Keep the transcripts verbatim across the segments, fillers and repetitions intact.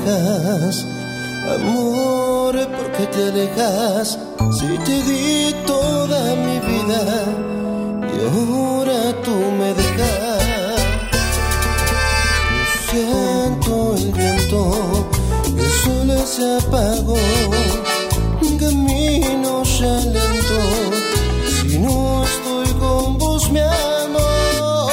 dejas, amor, ¿por qué te alejas? Si te di toda mi vida y ahora tú me dejas. Siento el viento, el sol se apagó, camino ya lento, si no estoy con vos mi amor.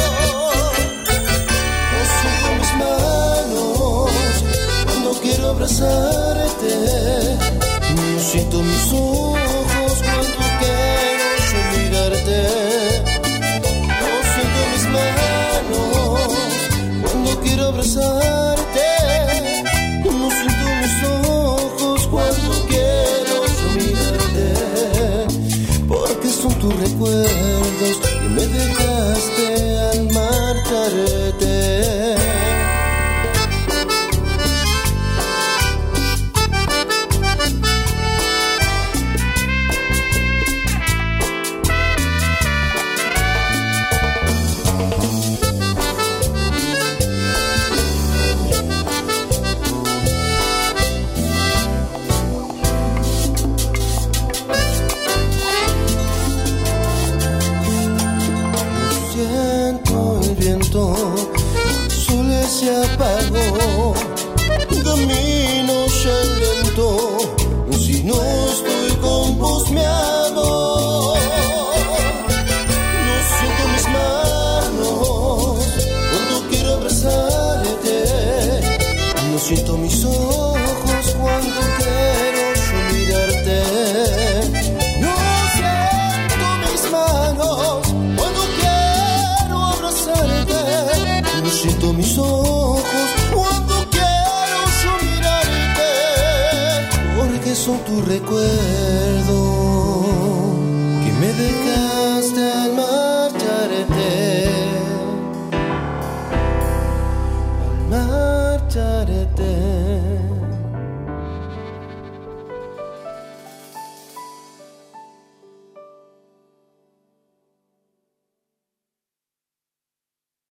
No siento mis manos cuando quiero abrazarte, no siento mis ojos cuando quiero yo mirarte. No siento mis manos cuando quiero abrazarte, no siento mis ojos cuando quiero yo mirarte, porque son tus recuerdos y me dejaste al marcharte. El sol se apagó, camino ya lento, si no estoy con vos mi amor. No siento mis manos cuando quiero abrazarte, no siento mis ojos cuando quiero yo mirarte. No siento mis manos cuando quiero abrazarte, no siento mis ojos cuando quiero yo mirarte, porque son tus recuerdos que me dejaste al mar.